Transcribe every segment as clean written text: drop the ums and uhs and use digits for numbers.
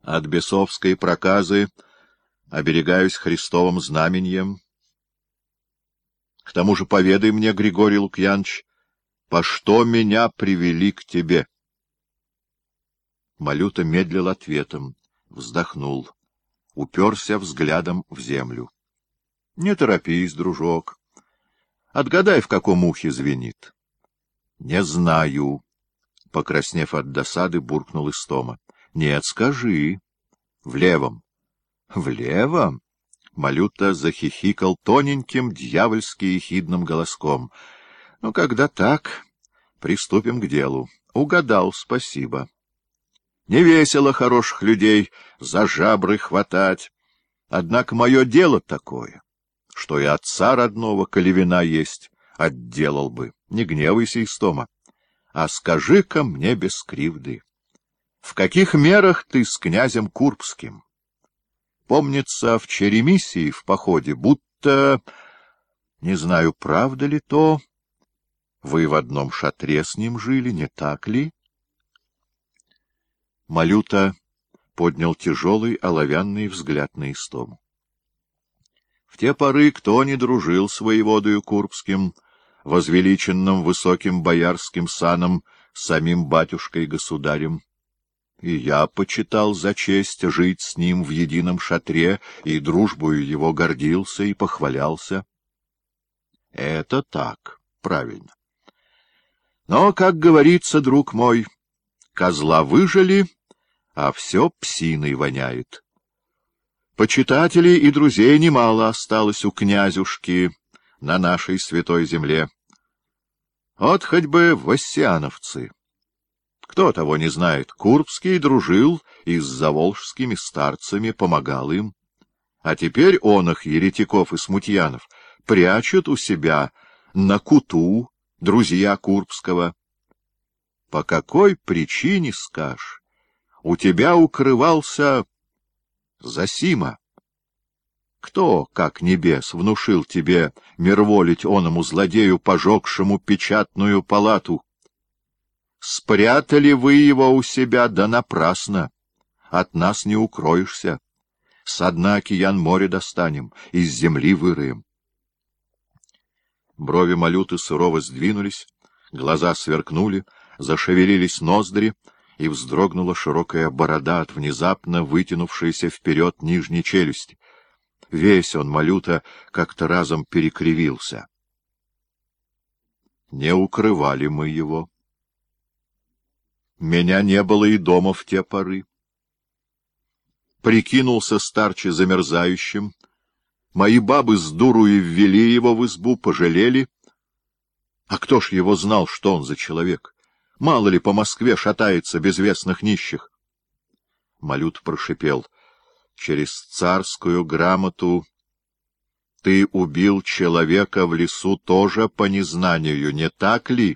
От бесовской проказы оберегаюсь Христовым знаменьем. К тому же поведай мне, Григорий Лукьяныч, по что меня привели к тебе? Малюта медлил ответом, вздохнул, уперся взглядом в землю. — Не торопись, дружок. Отгадай, в каком ухе звенит. — Не знаю. Покраснев от досады, буркнул Истома. — Нет, скажи. — В левом. — В левом? Малюта захихикал тоненьким, дьявольски ехидным голоском. — Ну, когда так, приступим к делу. Угадал, спасибо. Не весело хороших людей за жабры хватать. Однако мое дело такое, что и отца родного, коли вина есть, отделал бы. Не гневайся, Истома. А скажи-ка мне без кривды, в каких мерах ты с князем Курбским? Помнится, в Черемиссии в походе, будто, не знаю, правда ли то, вы в одном шатре с ним жили, не так ли? Малюта поднял тяжелый оловянный взгляд на Истому. В те поры кто не дружил с воеводою Курбским, возвеличенным высоким боярским саном, самим батюшкой-государем? И я почитал за честь жить с ним в едином шатре, и дружбою его гордился и похвалялся. Это так, правильно. Но, как говорится, друг мой, козла выжили, а все псиной воняет. Почитателей и друзей немало осталось у князюшки на нашей святой земле. Вот хоть бы воссиановцы. Кто того не знает, Курбский дружил и с заволжскими старцами, помогал им. А теперь оных еретиков и смутьянов прячут у себя на куту друзья Курбского. По какой причине, скажешь, у тебя укрывался Зосима? Кто, как небес, внушил тебе мирволить оному злодею, пожегшему печатную палату? Спрятали вы его у себя, да напрасно. От нас не укроешься. Со дна океан море достанем, из земли выроем. Брови Малюты сурово сдвинулись, глаза сверкнули, зашевелились ноздри, и вздрогнула широкая борода от внезапно вытянувшейся вперед нижней челюсти. Весь он, Малюта, как-то разом перекривился. Не укрывали мы его. Меня не было и дома в те поры. Прикинулся старче замерзающим. Мои бабы с дуру и ввели его в избу, пожалели. А кто ж его знал, что он за человек? Мало ли по Москве шатается безвестных нищих. Малют прошипел: через царскую грамоту ты убил человека в лесу тоже по незнанию, не так ли?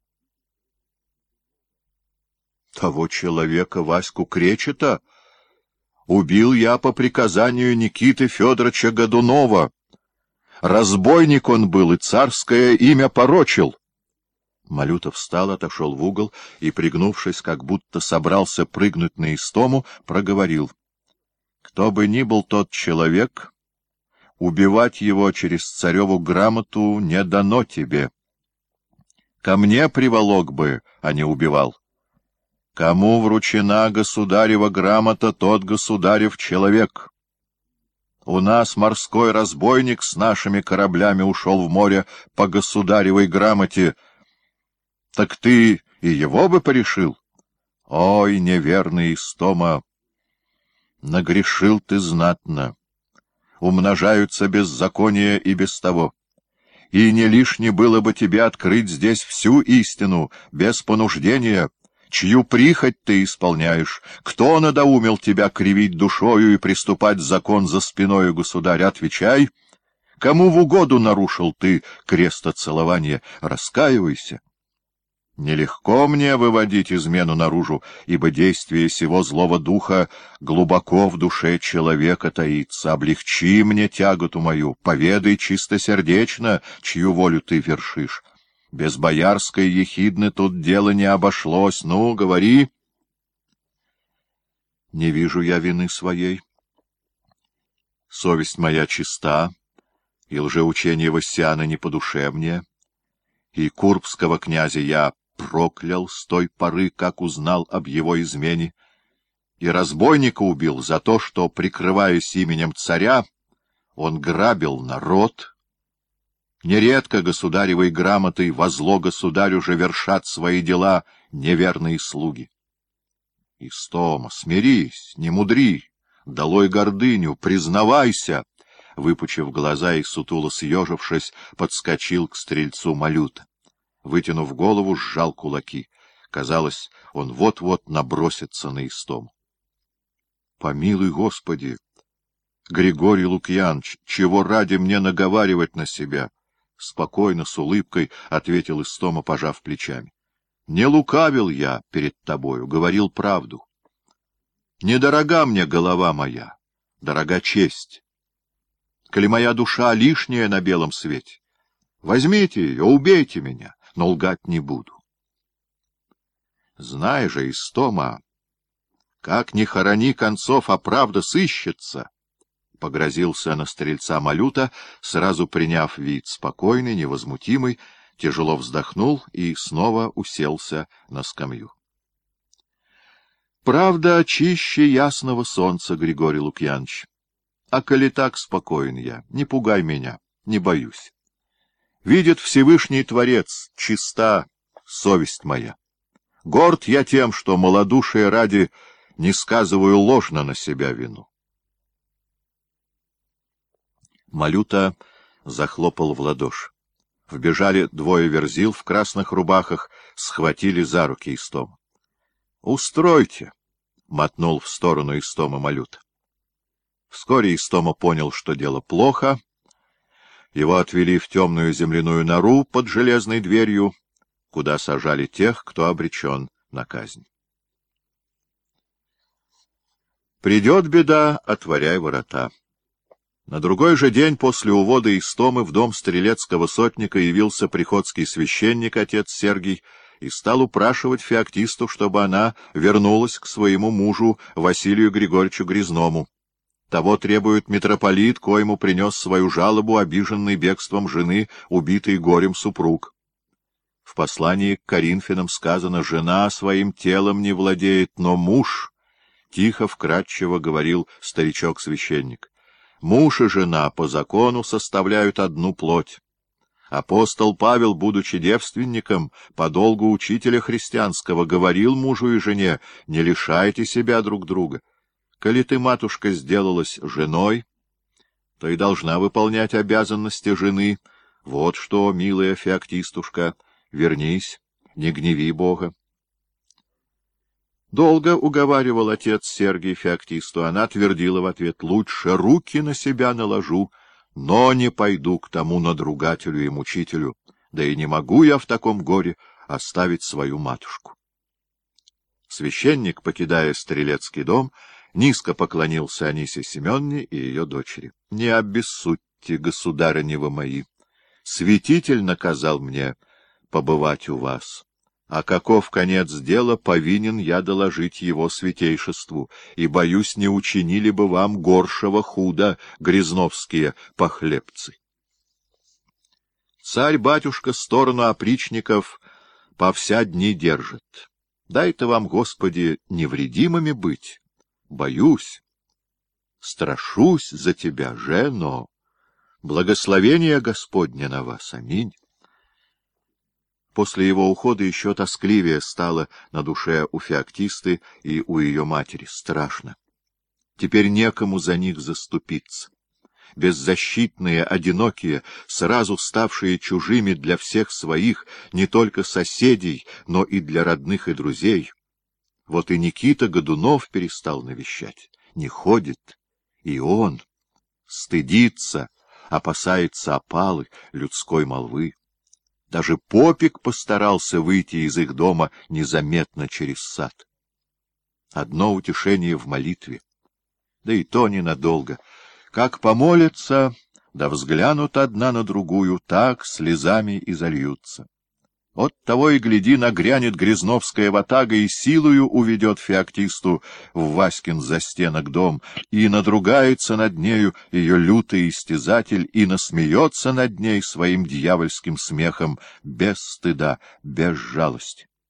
Того человека, Ваську Кречета, убил я по приказанию Никиты Федоровича Годунова. Разбойник он был и царское имя порочил. Малюта встал, отошел в угол и, пригнувшись, как будто собрался прыгнуть на Истому, проговорил: кто бы ни был тот человек, убивать его через цареву грамоту не дано тебе. Ко мне приволок бы, а не убивал. Кому вручена государева грамота, тот государев человек. У нас морской разбойник с нашими кораблями ушел в море по государевой грамоте. Так ты и его бы порешил? Ой, неверный Истома, нагрешил ты знатно. Умножаются беззакония и без того. И не лишне было бы тебе открыть здесь всю истину, без понуждения. Чью прихоть ты исполняешь? Кто надоумил тебя кривить душою и приступать закон за спиною государя? Отвечай. Кому в угоду нарушил ты крестоцелование? Раскаивайся. Нелегко мне выводить измену наружу, ибо действие сего злого духа глубоко в душе человека таится. Облегчи мне тяготу мою, поведай чистосердечно, чью волю ты вершишь. Без боярской ехидны тут дело не обошлось. Ну, говори. не вижу я вины своей. Совесть моя чиста, и лжеучение Вассиана не по душе мне, и курбского князя я проклял с той поры, как узнал об его измене, и разбойника убил за то, что, прикрываясь именем царя, он грабил народ. Нередко государевой грамотой во зло государю же вершат свои дела неверные слуги. Истома, смирись, не мудри, долой гордыню, признавайся! Выпучив глаза и сутуло съежившись, подскочил к стрельцу Малюта. Вытянув голову, сжал кулаки. Казалось, он вот-вот набросится на Истому. — Помилуй, Господи! Григорий Лукьяныч, чего ради мне наговаривать на себя? — спокойно, с улыбкой ответил Истома, пожав плечами. — Не лукавил я перед тобою, говорил правду. Недорога мне голова моя, дорога честь. Коли моя душа лишняя на белом свете, возьмите ее, убейте меня, но лгать не буду. Знай же, Истома, как ни хорони концов, а правда сыщется, — погрозился на стрельца Малюта, сразу приняв вид спокойный, невозмутимый, тяжело вздохнул и снова уселся на скамью. — Правда чище ясного солнца, Григорий Лукьяныч. А коли так спокоен я, не пугай меня, не боюсь. Видит Всевышний Творец, чиста совесть моя. Горд я тем, что малодушие ради не сказываю ложно на себя вину. Малюта захлопал в ладоши. Вбежали двое верзил в красных рубахах, схватили за руки Истома. — Устройте! — мотнул в сторону Истома Малюта. Вскоре Истома понял, что дело плохо. Его отвели в темную земляную нору под железной дверью, куда сажали тех, кто обречен на казнь. Придет беда, отворяй ворота. На другой же день после увода Истомы в дом стрелецкого сотника явился приходский священник, отец Сергий, и стал упрашивать Феоктисту, чтобы она вернулась к своему мужу Василию Григорьевичу Грязному. Того требует митрополит, коему принес свою жалобу, обиженный бегством жены, убитый горем супруг. В послании к Коринфянам сказано: «Жена своим телом не владеет, но муж», — тихо, вкратчиво говорил старичок-священник. «Муж и жена по закону составляют одну плоть. Апостол Павел, будучи девственником, по долгу учителя христианского, говорил мужу и жене: не лишайте себя друг друга. Коли ты, матушка, сделалась женой, то и должна выполнять обязанности жены. Вот что, милая Феоктистушка, вернись, не гневи Бога». Долго уговаривал отец Сергий Феоктисту. Она твердила в ответ: «Лучше руки на себя наложу, но не пойду к тому надругателю и мучителю, да и не могу я в таком горе оставить свою матушку». Священник, покидая стрелецкий дом, низко поклонился Анисе Семенне и ее дочери. — Не обессудьте, государыневы мои. Святитель наказал мне побывать у вас. А каков конец дела, повинен я доложить его святейшеству, и, боюсь, не учинили бы вам горшего худа грязновские похлебцы. Царь-батюшка сторону опричников по вся дни держит. Дай-то вам, Господи, невредимыми быть. Боюсь, страшусь за тебя, жено. Благословение Господне на вас. Аминь. После его ухода еще тоскливее стало на душе у Феоктисты и у ее матери. Страшно. Теперь некому за них заступиться. Беззащитные, одинокие, сразу ставшие чужими для всех своих, не только соседей, но и для родных и друзей. Вот и Никита Годунов перестал навещать. Не ходит. И он стыдится, опасается опалы, людской молвы. Даже попик постарался выйти из их дома незаметно через сад. Одно утешение в молитве. Да и то ненадолго. Как помолятся, да взглянут одна на другую, так слезами и зальются. От того и гляди, нагрянет грязновская ватага и силою уведет Феоктисту в Васькин застенок дом, и надругается над нею ее лютый истязатель, и насмеется над ней своим дьявольским смехом, без стыда, без жалости.